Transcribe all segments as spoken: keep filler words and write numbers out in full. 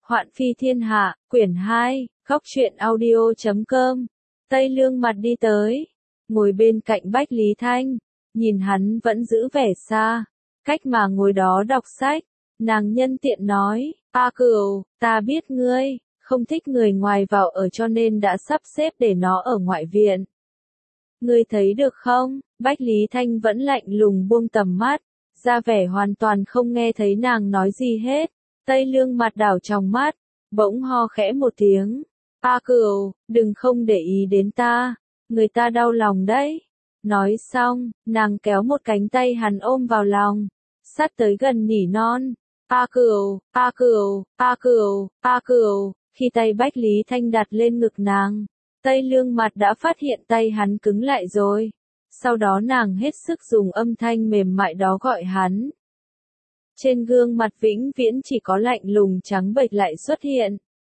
Hoạn phi thiên hạ, quyển hai, góc truyện audio chấm com. Tây Lương mặt đi tới, ngồi bên cạnh Bách Lý Thanh, nhìn hắn vẫn giữ vẻ xa, cách mà ngồi đó đọc sách, nàng nhân tiện nói, A Cửu, ta biết ngươi, không thích người ngoài vào ở cho nên đã sắp xếp để nó ở ngoại viện. Ngươi thấy được không? Bách Lý Thanh vẫn lạnh lùng buông tầm mắt, ra vẻ hoàn toàn không nghe thấy nàng nói gì hết. Tây Lương mặt đảo trong mắt, bỗng ho khẽ một tiếng. A Cửu, đừng không để ý đến ta, người ta đau lòng đấy. Nói xong, nàng kéo một cánh tay hắn ôm vào lòng, sát tới gần nỉ non. A Cửu, A Cửu, A Cửu, A Cửu. Khi tay Bách Lý Thanh đặt lên ngực nàng, Tây Lương mặt đã phát hiện tay hắn cứng lại rồi. Sau đó nàng hết sức dùng âm thanh mềm mại đó gọi hắn. Trên gương mặt vĩnh viễn chỉ có lạnh lùng trắng bệch lại xuất hiện.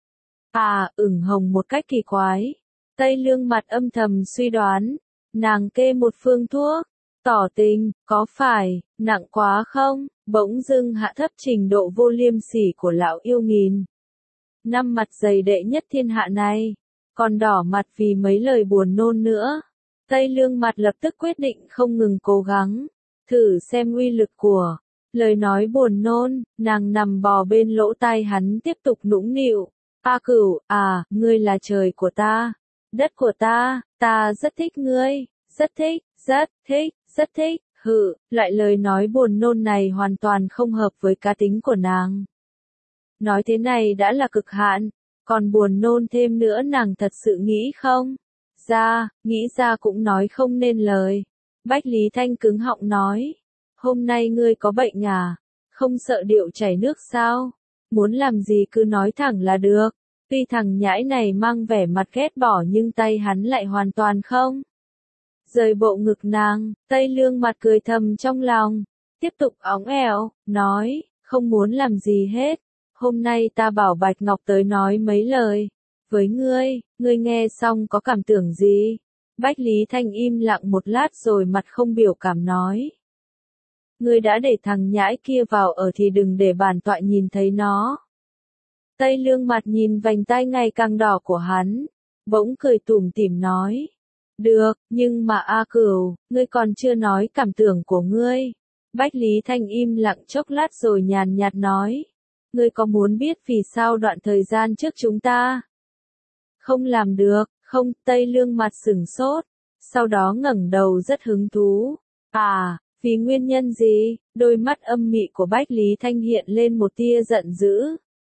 À, ửng hồng một cách kỳ quái. Tây Lương mặt âm thầm suy đoán. Nàng kê một phương thuốc, tỏ tình, có phải, nặng quá không? Bỗng dưng hạ thấp trình độ vô liêm sỉ của lão yêu nghìn. Năm mặt dày đệ nhất thiên hạ này, còn đỏ mặt vì mấy lời buồn nôn nữa. Tây Lương mặt lập tức quyết định không ngừng cố gắng, thử xem uy lực của lời nói buồn nôn. Nàng nằm bò bên lỗ tai hắn tiếp tục nũng nịu. A Cửu, à, ngươi là trời của ta, đất của ta, ta rất thích ngươi, rất thích, rất thích, rất thích. Hự, loại lời nói buồn nôn này hoàn toàn không hợp với cá tính của nàng. Nói thế này đã là cực hạn, còn buồn nôn thêm nữa nàng thật sự nghĩ không? Ra, nghĩ ra cũng nói không nên lời. Bách Lý Thanh cứng họng nói, hôm nay ngươi có bệnh à? Không sợ điệu chảy nước sao? Muốn làm gì cứ nói thẳng là được. Tuy thằng nhãi này mang vẻ mặt ghét bỏ nhưng tay hắn lại hoàn toàn không rời bộ ngực nàng. Tây Lương mặt cười thầm trong lòng, tiếp tục óng ẻo, nói, không muốn làm gì hết. Hôm nay ta bảo Bạch Ngọc tới nói mấy lời với ngươi, ngươi nghe xong có cảm tưởng gì? Bách Lý Thanh im lặng một lát rồi mặt không biểu cảm nói. Ngươi đã để thằng nhãi kia vào ở thì đừng để bản tọa nhìn thấy nó. Tây Lương mặt nhìn vành tai ngày càng đỏ của hắn, bỗng cười tủm tỉm nói. Được, nhưng mà A Cửu, ngươi còn chưa nói cảm tưởng của ngươi. Bách Lý Thanh im lặng chốc lát rồi nhàn nhạt nói. Ngươi có muốn biết vì sao đoạn thời gian trước chúng ta không làm được, không? Tây Lương mặt sửng sốt, sau đó ngẩng đầu rất hứng thú. À, vì nguyên nhân gì? Đôi mắt âm mị của Bách Lý Thanh hiện lên một tia giận dữ.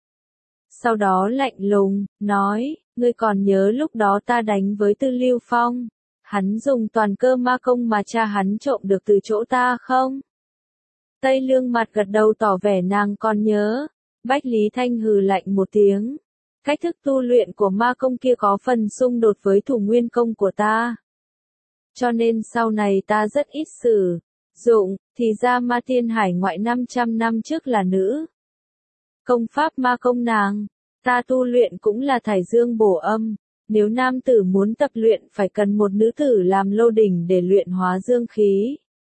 Sau đó lạnh lùng, nói, ngươi còn nhớ lúc đó ta đánh với Tư Lưu Phong, hắn dùng toàn cơ ma công mà cha hắn trộm được từ chỗ ta không? Tây Lương mặt gật đầu tỏ vẻ nàng còn nhớ. Bách Lý Thanh hừ lạnh một tiếng. Cách thức tu luyện của ma công kia có phần xung đột với thủ nguyên công của ta. Cho nên sau này ta rất ít sử dụng, thì ra Ma Tiên Hải ngoại năm trăm năm trước là nữ. Công pháp ma công nàng, ta tu luyện cũng là thải dương bổ âm. Nếu nam tử muốn tập luyện phải cần một nữ tử làm lô đỉnh để luyện hóa dương khí.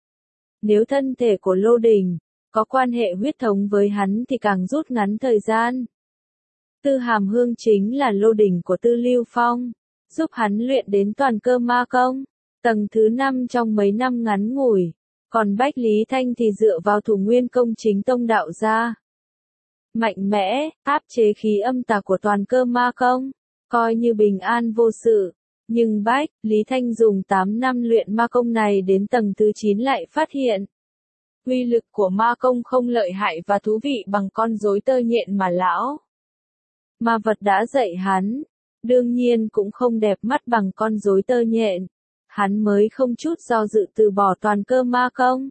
Nếu thân thể của lô đỉnh có quan hệ huyết thống với hắn thì càng rút ngắn thời gian. Tư Hàm Hương chính là lô đỉnh của Tư Lưu Phong, giúp hắn luyện đến toàn cơ ma công, tầng thứ năm trong mấy năm ngắn ngủi, còn Bách Lý Thanh thì dựa vào thủ nguyên công chính tông đạo ra. Mạnh mẽ, áp chế khí âm tà của toàn cơ ma công, coi như bình an vô sự. Nhưng Bách Lý Thanh dùng tám năm luyện ma công này đến tầng thứ chín lại phát hiện. Uy lực của ma công không lợi hại và thú vị bằng con rối tơ nhện mà lão ma vật đã dạy hắn. Đương nhiên cũng không đẹp mắt bằng con rối tơ nhện. Hắn mới không chút do dự từ bỏ toàn cơ ma công.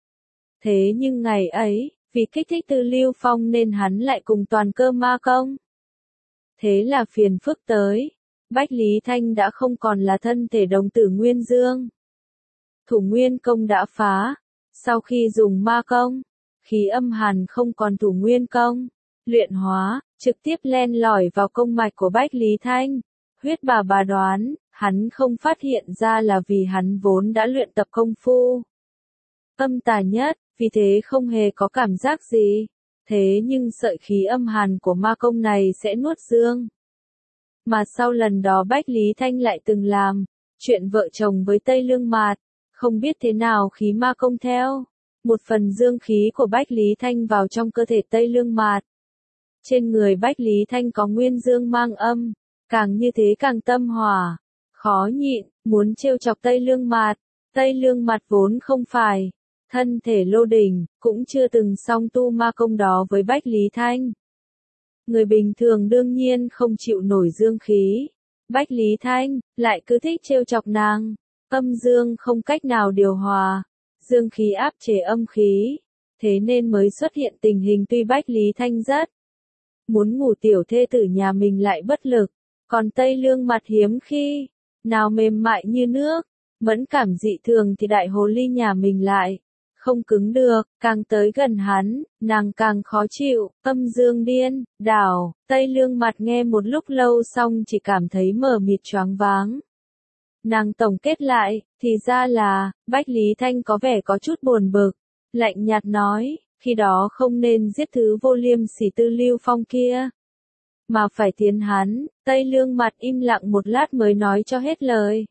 Thế nhưng ngày ấy, vì kích thích Tư Lưu Phong nên hắn lại cùng toàn cơ ma công. Thế là phiền phức tới. Bách Lý Thanh đã không còn là thân thể đồng tử Nguyên Dương. Thủ nguyên công đã phá. Sau khi dùng ma công, khí âm hàn không còn thủ nguyên công, luyện hóa, trực tiếp len lỏi vào công mạch của Bách Lý Thanh. Huyết bà bà đoán, hắn không phát hiện ra là vì hắn vốn đã luyện tập công phu âm tà nhất, vì thế không hề có cảm giác gì. thế nhưng sợi khí âm hàn của ma công này sẽ nuốt dương. Mà sau lần đó Bách Lý Thanh lại từng làm chuyện vợ chồng với Tây Lương Mạt, không biết thế nào khí ma công theo một phần dương khí của Bách Lý Thanh vào trong cơ thể Tây Lương Mạt. Trên người Bách Lý Thanh có nguyên dương mang âm, càng như thế càng tâm hỏa, khó nhịn, muốn trêu chọc Tây Lương Mạt. Tây Lương Mạt vốn không phải thân thể lô đỉnh, cũng chưa từng song tu ma công đó với Bách Lý Thanh. Người bình thường đương nhiên không chịu nổi dương khí. Bách Lý Thanh lại cứ thích trêu chọc nàng. Âm dương không cách nào điều hòa, dương khí áp chế âm khí, thế nên mới xuất hiện tình hình tuy Bách Lý Thanh rất muốn ngủ tiểu thê tử nhà mình lại bất lực, còn Tây Lương Mạt hiếm khi nào mềm mại như nước, mẫn cảm dị thường thì đại hồ ly nhà mình lại không cứng được, càng tới gần hắn, nàng càng khó chịu, âm dương điên, đảo. Tây Lương Mạt nghe một lúc lâu xong chỉ cảm thấy mờ mịt choáng váng. Nàng tổng kết lại, thì ra là, Bách Lý Thanh có vẻ có chút buồn bực, lạnh nhạt nói, khi đó không nên giết thứ vô liêm sỉ Tư Lưu Phong kia, mà phải tiến hắn. Tây Lương Mạt im lặng một lát mới nói cho hết lời.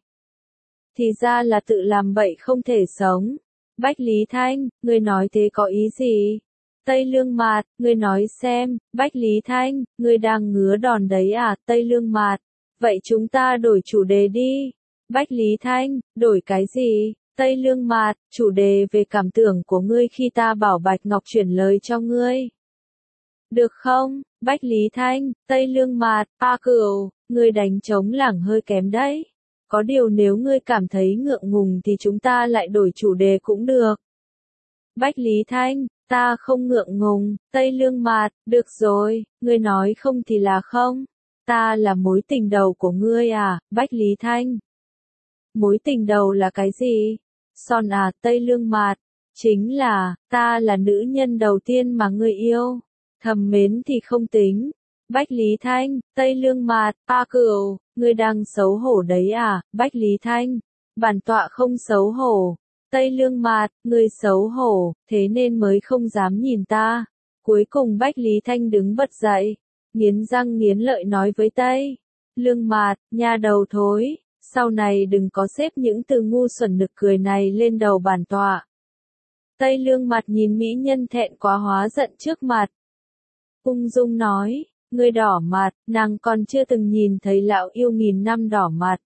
Thì ra là tự làm bậy không thể sống. Bách Lý Thanh, ngươi nói thế có ý gì? Tây Lương Mạt, ngươi nói xem. Bách Lý Thanh, ngươi đang ngứa đòn đấy à? Tây Lương Mạt, vậy chúng ta đổi chủ đề đi. Bách Lý Thanh, đổi cái gì? Tây Lương Mạt, chủ đề về cảm tưởng của ngươi khi ta bảo Bạch Ngọc chuyển lời cho ngươi. Được không? Bách Lý Thanh, Tây Lương Mạt, A Cửu, ngươi đánh trống lảng hơi kém đấy. Có điều nếu ngươi cảm thấy ngượng ngùng thì chúng ta lại đổi chủ đề cũng được. Bách Lý Thanh, ta không ngượng ngùng. Tây Lương Mạt, được rồi, ngươi nói không thì là không. Ta là mối tình đầu của ngươi à? Bách Lý Thanh, mối tình đầu là cái gì? Son à? Tây Lương Mạt, chính là, ta là nữ nhân đầu tiên mà ngươi yêu. Thầm mến thì không tính. Bách Lý Thanh, Tây Lương Mạt, A Cửu, ngươi đang xấu hổ đấy à? Bách Lý Thanh, bản tọa không xấu hổ. Tây Lương Mạt, ngươi xấu hổ, thế nên mới không dám nhìn ta. Cuối cùng Bách Lý Thanh đứng bật dậy, nghiến răng nghiến lợi nói với Tây Lương Mạt, nha đầu thối, sau này đừng có xếp những từ ngu xuẩn nực cười này lên đầu bản tọa. Tây Lương Mạt nhìn mỹ nhân thẹn quá hóa giận trước mặt, ung dung nói, ngươi đỏ mặt, nàng còn chưa từng nhìn thấy lão yêu nghìn năm đỏ mặt.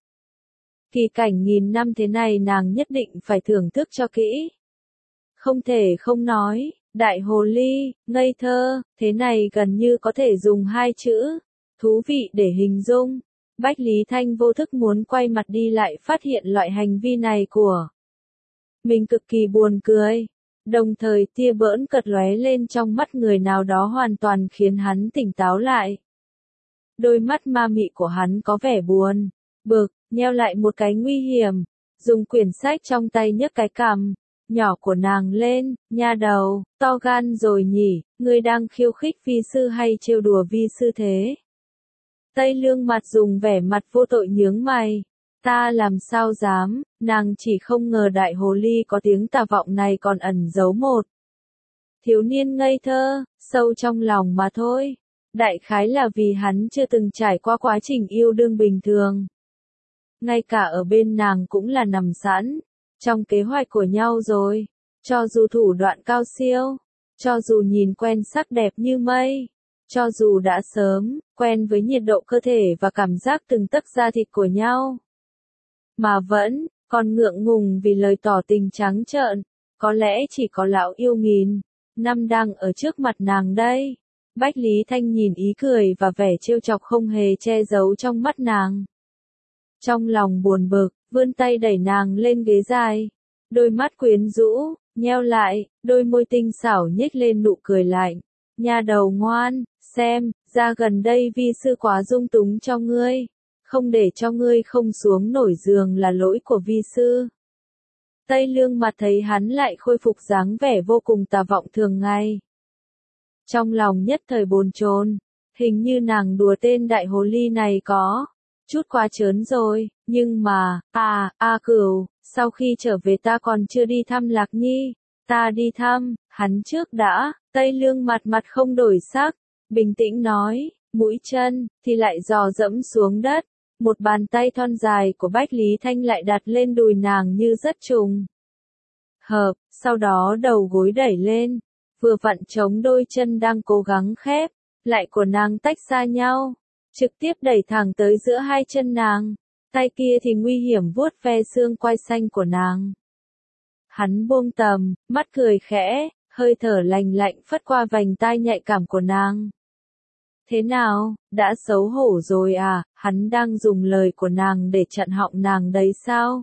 Kỳ cảnh nghìn năm thế này nàng nhất định phải thưởng thức cho kỹ. Không thể không nói, đại hồ ly, ngây thơ, thế này gần như có thể dùng hai chữ, thú vị để hình dung. Bách Lý Thanh vô thức muốn quay mặt đi lại phát hiện loại hành vi này của mình cực kỳ buồn cười. Đồng thời tia bỡn cợt lóe lên trong mắt người nào đó hoàn toàn khiến hắn tỉnh táo lại. Đôi mắt ma mị của hắn có vẻ buồn, bực, nheo lại một cái nguy hiểm, dùng quyển sách trong tay nhấc cái cằm nhỏ của nàng lên, nha đầu, to gan rồi nhỉ, ngươi đang khiêu khích vi sư hay trêu đùa vi sư thế? Tây Lương Mạt dùng vẻ mặt vô tội nhướng mày. Ta làm sao dám, nàng chỉ không ngờ đại hồ ly có tiếng tà vọng này còn ẩn giấu một thiếu niên ngây thơ, sâu trong lòng mà thôi. Đại khái là vì hắn chưa từng trải qua quá trình yêu đương bình thường. Ngay cả ở bên nàng cũng là nằm sẵn trong kế hoạch của nhau rồi. Cho dù thủ đoạn cao siêu, cho dù nhìn quen sắc đẹp như mây, cho dù đã sớm quen với nhiệt độ cơ thể và cảm giác từng tấc da thịt của nhau, mà vẫn còn ngượng ngùng vì lời tỏ tình trắng trợn, có lẽ chỉ có lão yêu nghìn năm đang ở trước mặt nàng đây. Bách Lý Thanh nhìn ý cười và vẻ trêu chọc không hề che giấu trong mắt nàng. Trong lòng buồn bực, vươn tay đẩy nàng lên ghế dài. Đôi mắt quyến rũ, nheo lại, đôi môi tinh xảo nhếch lên nụ cười lạnh. Nha đầu ngoan, xem, ra gần đây vi sư quá dung túng cho ngươi. Không để cho ngươi không xuống nổi giường là lỗi của vi sư. Tây Lương Mạt thấy hắn lại khôi phục dáng vẻ vô cùng tà vọng thường ngày. Trong lòng nhất thời bồn chồn, hình như nàng đùa tên đại hồ ly này có chút quá trớn rồi, nhưng mà, à, A Cửu, sau khi trở về ta còn chưa đi thăm Lạc Nhi, ta đi thăm, hắn trước đã. Tây Lương mặt mặt không đổi sắc, bình tĩnh nói, mũi chân, thì lại dò dẫm xuống đất. Một bàn tay thon dài của Bách Lý Thanh lại đặt lên đùi nàng như rất trùng hợp, sau đó đầu gối đẩy lên, vừa vặn chống đôi chân đang cố gắng khép lại của nàng tách xa nhau, trực tiếp đẩy thẳng tới giữa hai chân nàng, tay kia thì nguy hiểm vuốt ve xương quai xanh của nàng. Hắn buông tầm, mắt cười khẽ, hơi thở lành lạnh phất qua vành tai nhạy cảm của nàng. Thế nào, đã xấu hổ rồi à, hắn đang dùng lời của nàng để chặn họng nàng đấy sao?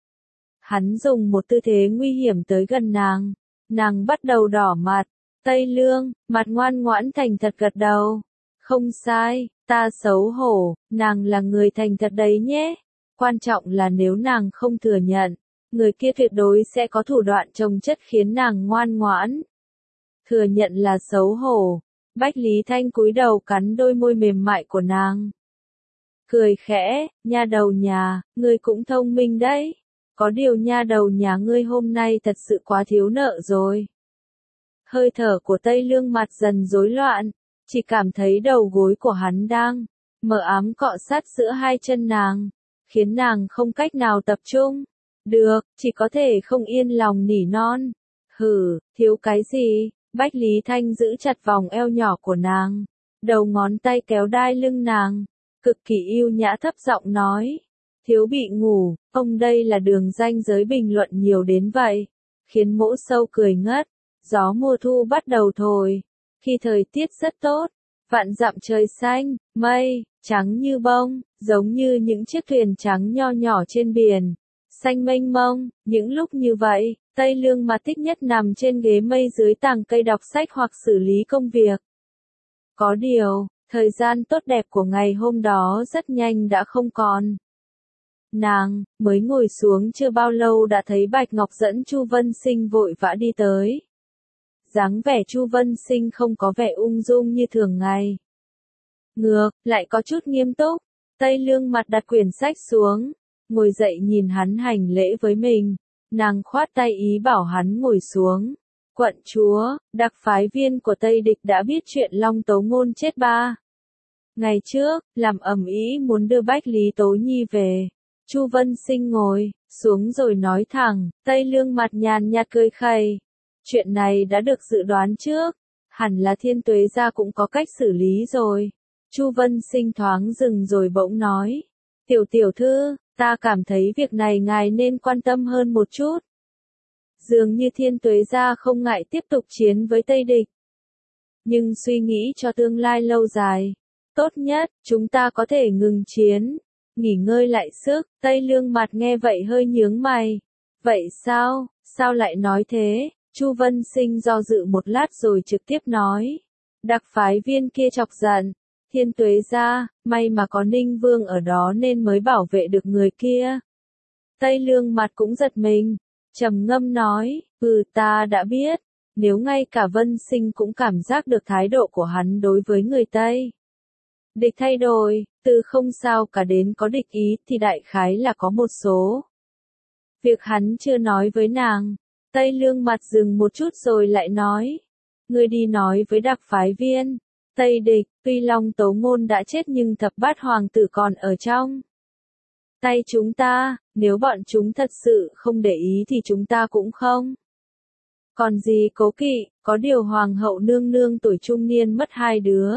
Hắn dùng một tư thế nguy hiểm tới gần nàng, nàng bắt đầu đỏ mặt, Tây Lương, mặt ngoan ngoãn thành thật gật đầu. Không sai, ta xấu hổ, nàng là người thành thật đấy nhé. Quan trọng là nếu nàng không thừa nhận, người kia tuyệt đối sẽ có thủ đoạn trồng chất khiến nàng ngoan ngoãn. Thừa nhận là xấu hổ. Bách Lý Thanh cúi đầu cắn đôi môi mềm mại của nàng. Cười khẽ, nha đầu nhà, ngươi cũng thông minh đấy. Có điều nha đầu nhà ngươi hôm nay thật sự quá thiếu nợ rồi. Hơi thở của Tây Lương mặt dần rối loạn, chỉ cảm thấy đầu gối của hắn đang mờ ám cọ sát giữa hai chân nàng, khiến nàng không cách nào tập trung. Được, chỉ có thể không yên lòng nỉ non. Hử, thiếu cái gì? Bách Lý Thanh giữ chặt vòng eo nhỏ của nàng, đầu ngón tay kéo đai lưng nàng, cực kỳ yêu nhã thấp giọng nói. Thiếu bị ngủ, ông đây là đường ranh giới bình luận nhiều đến vậy, khiến Mỗ Sâu cười ngất. Gió mùa thu bắt đầu thổi, khi thời tiết rất tốt, vạn dặm trời xanh, mây, trắng như bông, giống như những chiếc thuyền trắng nho nhỏ trên biển, xanh mênh mông. Những lúc như vậy, Tây Lương mà thích nhất nằm trên ghế mây dưới tàng cây đọc sách hoặc xử lý công việc. Có điều, thời gian tốt đẹp của ngày hôm đó rất nhanh đã không còn. Nàng mới ngồi xuống chưa bao lâu đã thấy Bạch Ngọc dẫn Chu Vân Sinh vội vã đi tới. Dáng vẻ Chu Vân Sinh không có vẻ ung dung như thường ngày. Ngược, lại có chút nghiêm túc. Tây Lương mặt đặt quyển sách xuống, ngồi dậy nhìn hắn hành lễ với mình. Nàng khoát tay ý bảo hắn ngồi xuống. Quận chúa, đặc phái viên của Tây Địch đã biết chuyện Long Tấu Ngôn chết ba ngày trước, làm ầm ĩ muốn đưa Bách Lý Tố Nhi về. Chu Vân Sinh ngồi xuống rồi nói thẳng, Tây Lương mặt nhàn nhạt cười khẩy. Chuyện này đã được dự đoán trước, hẳn là Thiên Tuế gia cũng có cách xử lý rồi. Chu Vân Sinh thoáng dừng rồi bỗng nói, tiểu tiểu thư, ta cảm thấy việc này ngài nên quan tâm hơn một chút. Dường như Thiên Tuế gia không ngại tiếp tục chiến với Tây Địch. Nhưng suy nghĩ cho tương lai lâu dài, tốt nhất, chúng ta có thể ngừng chiến, nghỉ ngơi lại sức. Tây Lương mặt nghe vậy hơi nhướng mày. Vậy sao, sao lại nói thế? Chu Vân Sinh do dự một lát rồi trực tiếp nói. Đặc phái viên kia chọc giận. Thiên Tuế gia, may mà có Ninh Vương ở đó nên mới bảo vệ được người kia. Tây Lương mặt cũng giật mình, trầm ngâm nói, ừ ta đã biết, nếu ngay cả Vân Sinh cũng cảm giác được thái độ của hắn đối với người Tây Địch thay đổi, từ không sao cả đến có địch ý thì đại khái là có một số việc hắn chưa nói với nàng. Tây Lương mặt dừng một chút rồi lại nói, ngươi đi nói với đặc phái viên Tây Địch, tuy Long Tấu Ngôn đã chết nhưng thập bát hoàng tử còn ở trong tay chúng ta, nếu bọn chúng thật sự không để ý thì chúng ta cũng không còn gì cố kỵ. Có điều hoàng hậu nương nương tuổi trung niên mất hai đứa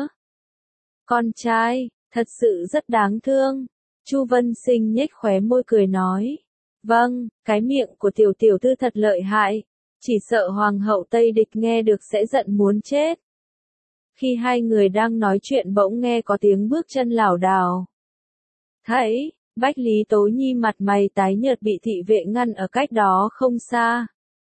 con trai, thật sự rất đáng thương. Chu Vân Sinh nhếch khóe môi cười nói, vâng, cái miệng của tiểu tiểu thư thật lợi hại, chỉ sợ hoàng hậu Tây Địch nghe được sẽ giận muốn chết. Khi hai người đang nói chuyện bỗng nghe có tiếng bước chân lảo đảo. Thấy, Bách Lý Tố Nhi mặt mày tái nhợt bị thị vệ ngăn ở cách đó không xa.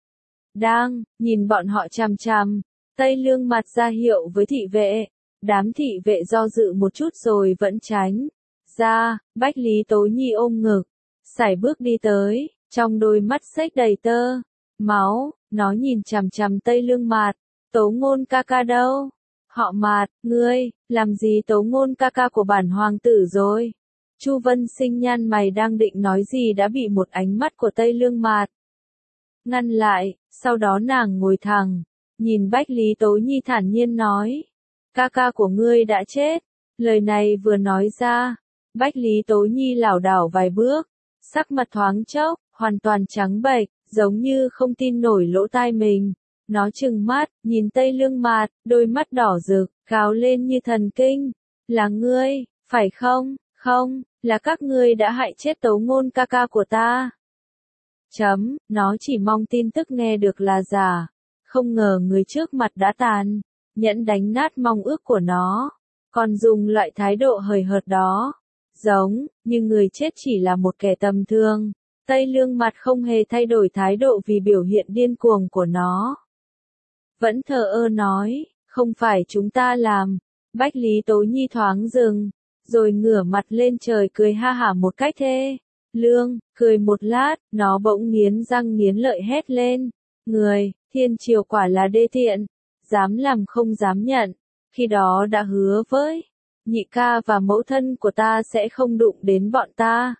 Đang, nhìn bọn họ chằm chằm, Tây Lương mặt ra hiệu với thị vệ. Đám thị vệ do dự một chút rồi vẫn tránh ra. Bách Lý Tố Nhi ôm ngực, sải bước đi tới, trong đôi mắt xếch đầy tơ máu, nó nhìn chằm chằm Tây Lương Mạt. Tố Ngôn ca ca đâu? Họ Mạt, ngươi, làm gì Tố Ngôn ca ca của bản hoàng tử rồi? Chu Vân Sinh nhăn mày đang định nói gì đã bị một ánh mắt của Tây Lương Mạt ngăn lại, sau đó nàng ngồi thẳng, nhìn Bách Lý Tố Nhi thản nhiên nói. Ca ca của ngươi đã chết. Lời này vừa nói ra, Bách Lý Tố Nhi lảo đảo vài bước, sắc mặt thoáng chốc, hoàn toàn trắng bệch, giống như không tin nổi lỗ tai mình. Nó trừng mắt, nhìn Tây Lương Mạt, đôi mắt đỏ rực, gào lên như thần kinh. Là ngươi, phải không? Không, là các ngươi đã hại chết Tấu Ngôn ca ca của ta. Chấm, nó chỉ mong tin tức nghe được là giả. Không ngờ người trước mặt đã tàn, nhẫn đánh nát mong ước của nó. Còn dùng loại thái độ hời hợt đó. Giống, như người chết chỉ là một kẻ tầm thường. Tây Lương Mặt không hề thay đổi thái độ vì biểu hiện điên cuồng của nó. Vẫn thờ ơ nói, không phải chúng ta làm. Bách Lý Tố Nhi thoáng dừng, rồi ngửa mặt lên trời cười ha hả một cách thê lương, cười một lát, nó bỗng nghiến răng nghiến lợi hét lên. Người, thiên triều quả là đê tiện, dám làm không dám nhận, khi đó đã hứa với nhị ca và mẫu thân của ta sẽ không đụng đến bọn ta.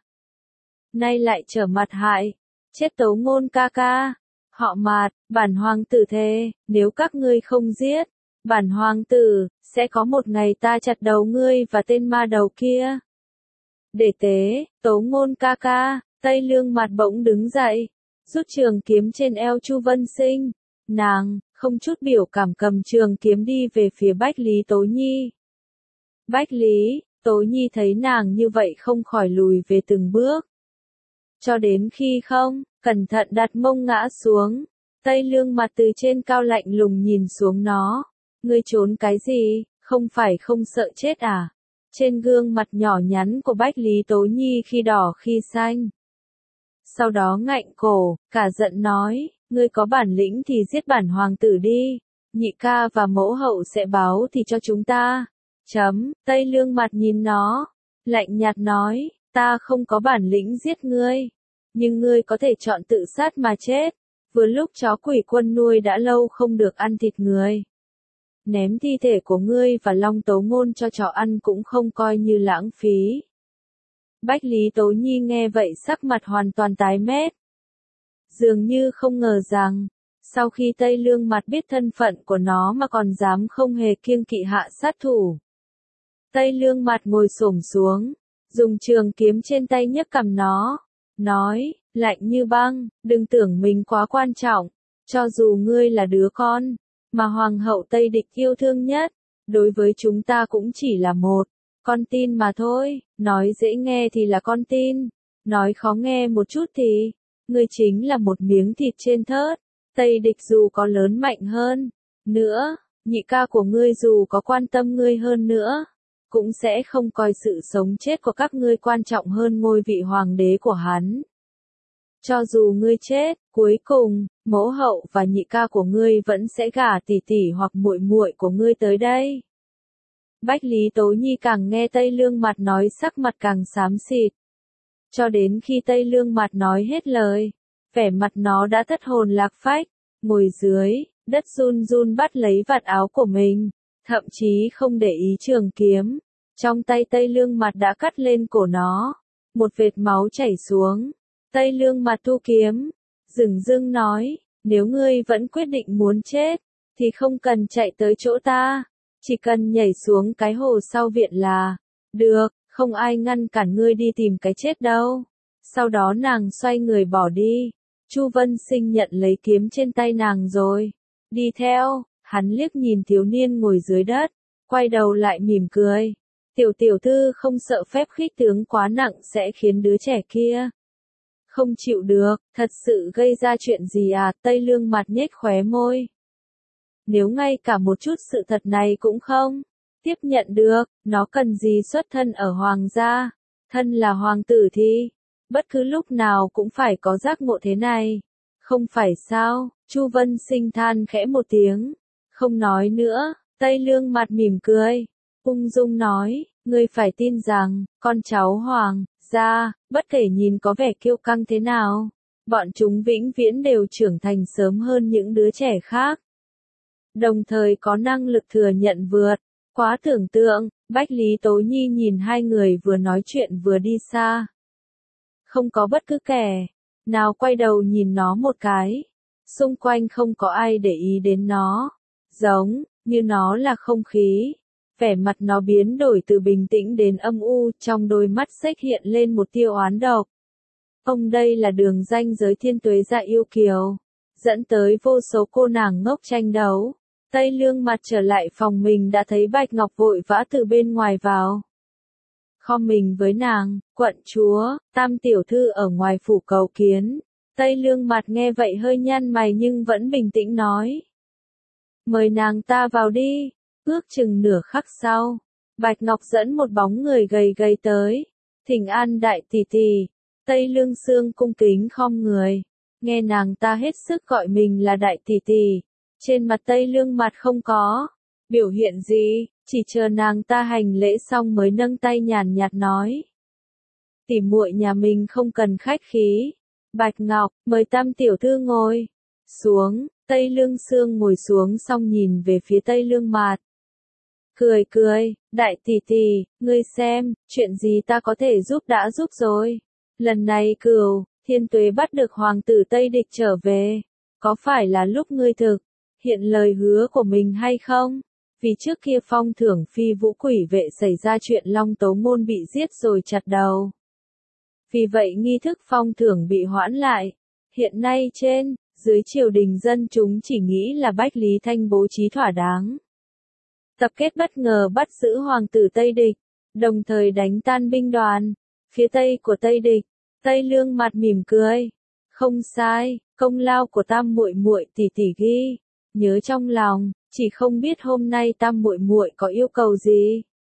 Nay lại trở mặt hại, chết Tấu Ngôn ca ca. Họ Mạt, bản hoàng tử thề, nếu các ngươi không giết bản hoàng tử, sẽ có một ngày ta chặt đầu ngươi và tên ma đầu kia. Để tế, Tấu Ngôn ca ca. Tây Lương Mặt bỗng đứng dậy, rút trường kiếm trên eo Chu Vân Sinh. Nàng, không chút biểu cảm cầm trường kiếm đi về phía Bách Lý Tố Nhi. Bách Lý Tố Nhi thấy nàng như vậy không khỏi lùi về từng bước. Cho đến khi không, cẩn thận đặt mông ngã xuống. Tây Lương Mặt từ trên cao lạnh lùng nhìn xuống nó. Ngươi trốn cái gì, không phải không sợ chết à? Trên gương mặt nhỏ nhắn của Bách Lý Tố Nhi khi đỏ khi xanh. Sau đó ngạnh cổ, cả giận nói, ngươi có bản lĩnh thì giết bản hoàng tử đi. Nhị ca và mẫu hậu sẽ báo thì cho chúng ta. Chấm, Tây Lương Mặt nhìn nó, lạnh nhạt nói, ta không có bản lĩnh giết ngươi. Nhưng ngươi có thể chọn tự sát mà chết. Vừa lúc chó quỷ quân nuôi đã lâu không được ăn thịt người. Ném thi thể của ngươi và Long Tấu Ngôn cho chó ăn cũng không coi như lãng phí. Bách Lý Tố Nhi nghe vậy sắc mặt hoàn toàn tái mét. Dường như không ngờ rằng, sau khi Tây Lương Mặt biết thân phận của nó mà còn dám không hề kiêng kỵ hạ sát thủ. Tây Lương Mặt ngồi xổm xuống, dùng trường kiếm trên tay nhấc cầm nó, nói, lạnh như băng, đừng tưởng mình quá quan trọng, cho dù ngươi là đứa con mà hoàng hậu Tây Địch yêu thương nhất, đối với chúng ta cũng chỉ là một con tin mà thôi. Nói dễ nghe thì là con tin, nói khó nghe một chút thì ngươi chính là một miếng thịt trên thớt. Tây Địch dù có lớn mạnh hơn nữa, nhị ca của ngươi dù có quan tâm ngươi hơn nữa, cũng sẽ không coi sự sống chết của các ngươi quan trọng hơn ngôi vị hoàng đế của hắn. Cho dù ngươi chết, cuối cùng, mẫu hậu và nhị ca của ngươi vẫn sẽ gả tỷ tỷ hoặc muội muội của ngươi tới đây. Bách Lý Tố Nhi càng nghe Tây Lương Mặt nói sắc mặt càng xám xịt. Cho đến khi Tây Lương Mặt nói hết lời, vẻ mặt nó đã thất hồn lạc phách, ngồi dưới đất run run bắt lấy vạt áo của mình, thậm chí không để ý trường kiếm. Trong tay Tây Lương Mặt đã cắt lên cổ nó, một vệt máu chảy xuống. Tây Lương Mặt thu kiếm, dửng dưng nói, nếu ngươi vẫn quyết định muốn chết, thì không cần chạy tới chỗ ta, chỉ cần nhảy xuống cái hồ sau viện là được, không ai ngăn cản ngươi đi tìm cái chết đâu. Sau đó nàng xoay người bỏ đi. Chu Vân Sinh nhận lấy kiếm trên tay nàng rồi đi theo. Hắn liếc nhìn thiếu niên ngồi dưới đất, quay đầu lại mỉm cười. Tiểu tiểu thư không sợ phép khích tướng quá nặng sẽ khiến đứa trẻ kia không chịu được, thật sự gây ra chuyện gì à? Tây Lương Mặt nhếch khóe môi. Nếu ngay cả một chút sự thật này cũng không tiếp nhận được, nó cần gì xuất thân ở hoàng gia? Thân là hoàng tử thì bất cứ lúc nào cũng phải có giác ngộ thế này, không phải sao? Chu Vân Sinh than khẽ một tiếng, không nói nữa. Tây Lương Mặt mỉm cười, ung dung nói, ngươi phải tin rằng, con cháu hoàng gia, bất kể nhìn có vẻ kiêu căng thế nào, bọn chúng vĩnh viễn đều trưởng thành sớm hơn những đứa trẻ khác. Đồng thời có năng lực thừa nhận vượt quá tưởng tượng. Bách Lý Tố Nhi nhìn hai người vừa nói chuyện vừa đi xa. Không có bất cứ kẻ nào quay đầu nhìn nó một cái. xung quanh không có ai để ý đến nó, giống như nó là không khí. Vẻ mặt nó biến đổi từ bình tĩnh đến âm u, trong đôi mắt xếch hiện lên một tia oán độc. Ông đây là đường ranh giới thiên tuế dạ yêu kiều, dẫn tới vô số cô nàng ngốc tranh đấu. Tây Lương Mặt trở lại phòng mình đã thấy Bạch Ngọc vội vã từ bên ngoài vào. Khom mình với nàng, quận chúa, Tam tiểu thư ở ngoài phủ cầu kiến. Tây Lương Mặt nghe vậy hơi nhăn mày nhưng vẫn bình tĩnh nói. Mời nàng ta vào đi. Ước chừng nửa khắc sau, Bạch Ngọc dẫn một bóng người gầy gầy tới. Thỉnh an đại tỷ tỷ. Tây Lương Sương cung kính khom người. Nghe nàng ta hết sức gọi mình là đại tỷ tỷ. Trên mặt Tây Lương Mặt không có biểu hiện gì, chỉ chờ nàng ta hành lễ xong mới nâng tay nhàn nhạt nói. Tỷ muội nhà mình không cần khách khí. Bạch Ngọc, mời Tam tiểu thư ngồi xuống. Tây Lương Sương ngồi xuống xong nhìn về phía Tây Lương Mạt. Cười cười, đại tỷ tỷ, ngươi xem, chuyện gì ta có thể giúp đã giúp rồi. Lần này Cửu Thiên Tuế bắt được hoàng tử Tây Địch trở về. Có phải là lúc ngươi thực hiện lời hứa của mình hay không? Vì trước kia phong thưởng phi vũ quỷ vệ xảy ra chuyện Long Tấu Ngôn bị giết rồi chặt đầu. Vì vậy nghi thức phong thưởng bị hoãn lại. Hiện nay trên, dưới triều đình dân chúng chỉ nghĩ là Bách Lý Thanh bố trí thỏa đáng. Tập kết bất ngờ bắt giữ hoàng tử Tây Địch, đồng thời đánh tan binh đoàn phía Tây của Tây Địch. Tây Lương Mặt mỉm cười. Không sai, công lao của Tam muội muội tỷ tỷ ghi nhớ trong lòng, chỉ không biết hôm nay Tam muội muội có yêu cầu gì.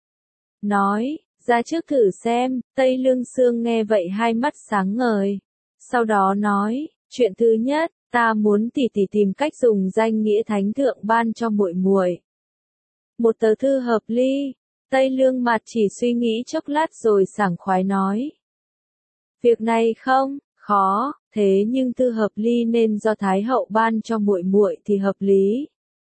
Nói, ra trước thử xem. Tây Lương Sương nghe vậy hai mắt sáng ngời. Sau đó nói, chuyện thứ nhất, ta muốn tỷ tỷ tìm cách dùng danh nghĩa thánh thượng ban cho muội muội một tờ thư hợp ly. Tây Lương Mặt chỉ suy nghĩ chốc lát rồi sảng khoái nói. Việc này không khó, thế nhưng thư hợp ly nên do Thái hậu ban cho muội muội thì hợp lý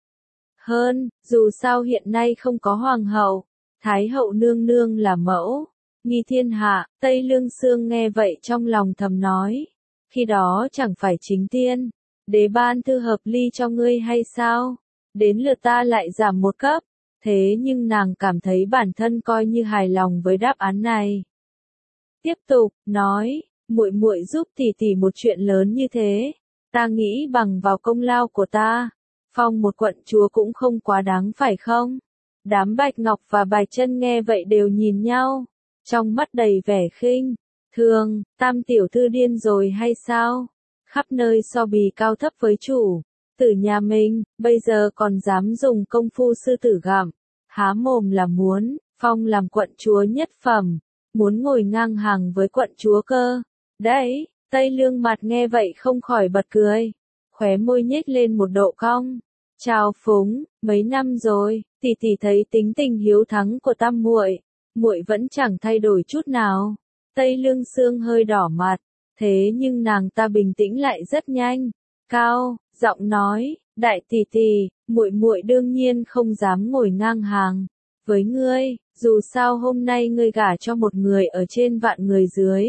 hơn, dù sao hiện nay không có hoàng hậu, Thái hậu nương nương là mẫu nghi thiên hạ. Tây Lương Sương nghe vậy trong lòng thầm nói, khi đó chẳng phải chính tiên đế ban thư hợp ly cho ngươi hay sao? Đến lượt ta lại giảm một cấp. Thế nhưng nàng cảm thấy bản thân coi như hài lòng với đáp án này. Tiếp tục nói, muội muội giúp tỷ tỷ một chuyện lớn như thế, ta nghĩ bằng vào công lao của ta, phong một quận chúa cũng không quá đáng phải không? Đám Bạch Ngọc và Bạch Chân nghe vậy đều nhìn nhau, trong mắt đầy vẻ khinh thường. Tam tiểu thư điên rồi hay sao? Khắp nơi so bì cao thấp với chủ tử nhà mình, bây giờ còn dám dùng công phu sư tử gặm, há mồm là muốn phong làm quận chúa nhất phẩm, muốn ngồi ngang hàng với quận chúa cơ. Đấy, Tây Lương Mặt nghe vậy không khỏi bật cười, khóe môi nhếch lên một độ cong. Chào phúng, mấy năm rồi, tỷ tỷ thấy tính tình hiếu thắng của Tam muội, muội vẫn chẳng thay đổi chút nào. Tây Lương Sương hơi đỏ mặt, thế nhưng nàng ta bình tĩnh lại rất nhanh, cao giọng nói, đại tỷ tỷ, muội muội đương nhiên không dám ngồi ngang hàng với ngươi, dù sao hôm nay ngươi gả cho một người ở trên vạn người dưới.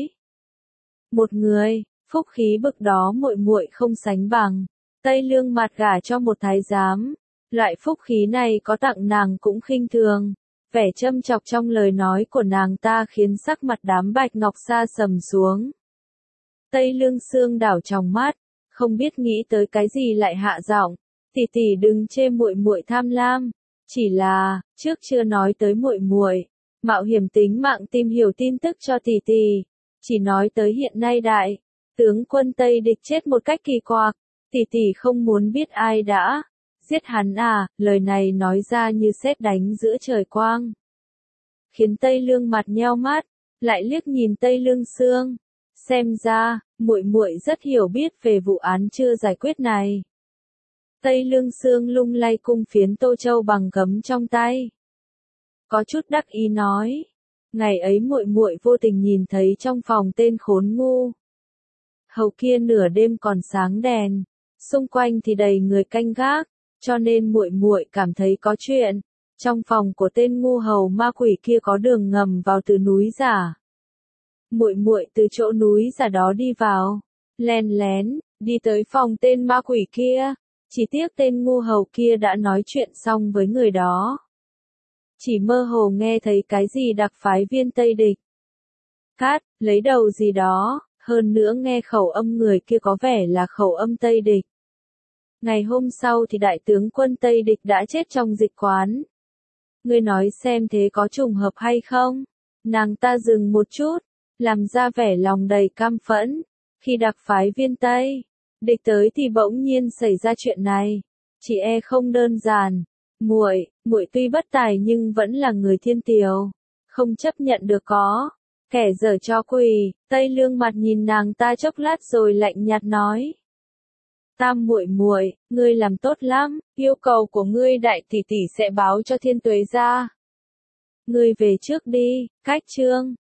Một người, phúc khí bực đó muội muội không sánh bằng. Tây Lương Mặt gả cho một thái giám, loại phúc khí này có tặng nàng cũng khinh thường. Vẻ châm chọc trong lời nói của nàng ta khiến sắc mặt đám Bạch Ngọc sa sầm xuống. Tây Lương Sương đảo trong mắt, không biết nghĩ tới cái gì lại hạ giọng, tỷ tỷ đừng chê muội muội tham lam, chỉ là trước chưa nói tới muội muội, mạo hiểm tính mạng tìm hiểu tin tức cho tỷ tỷ, chỉ nói tới hiện nay đại tướng quân Tây Địch chết một cách kỳ quặc, tỷ tỷ không muốn biết ai đã giết hắn à? Lời này nói ra như sét đánh giữa trời quang, khiến Tây Lương Mặt nheo mắt, lại liếc nhìn Tây Lương Sương. Xem ra, muội muội rất hiểu biết về vụ án chưa giải quyết này. Tây Lương Sương lung lay cung phiến Tô Châu bằng gấm trong tay, có chút đắc ý nói, ngày ấy muội muội vô tình nhìn thấy trong phòng tên khốn ngu hầu kia nửa đêm còn sáng đèn, xung quanh thì đầy người canh gác, cho nên muội muội cảm thấy có chuyện. Trong phòng của tên ngu hầu ma quỷ kia có đường ngầm vào từ núi giả. Muội muội từ chỗ núi giả đó đi vào, len lén đi tới phòng tên ma quỷ kia. Chỉ tiếc tên ngu hầu kia đã nói chuyện xong với người đó. Chỉ mơ hồ nghe thấy cái gì đặc phái viên Tây địch. Cát, lấy đầu gì đó, hơn nữa nghe khẩu âm người kia có vẻ là khẩu âm Tây địch. Ngày hôm sau thì đại tướng quân Tây địch đã chết trong dịch quán. Ngươi nói xem thế có trùng hợp hay không? Nàng ta dừng một chút, làm ra vẻ lòng đầy căm phẫn. Khi đặc phái viên Tây địch tới thì bỗng nhiên xảy ra chuyện này. Chỉ e không đơn giản. Muội, muội tuy bất tài nhưng vẫn là người thiên tiều, không chấp nhận được có kẻ giở cho quỳ. Tây Lương mặt nhìn nàng ta chốc lát rồi lạnh nhạt nói: Tam muội muội, ngươi làm tốt lắm, yêu cầu của ngươi đại tỷ tỷ sẽ báo cho Thiên Tuế gia. Ngươi về trước đi. Cách chương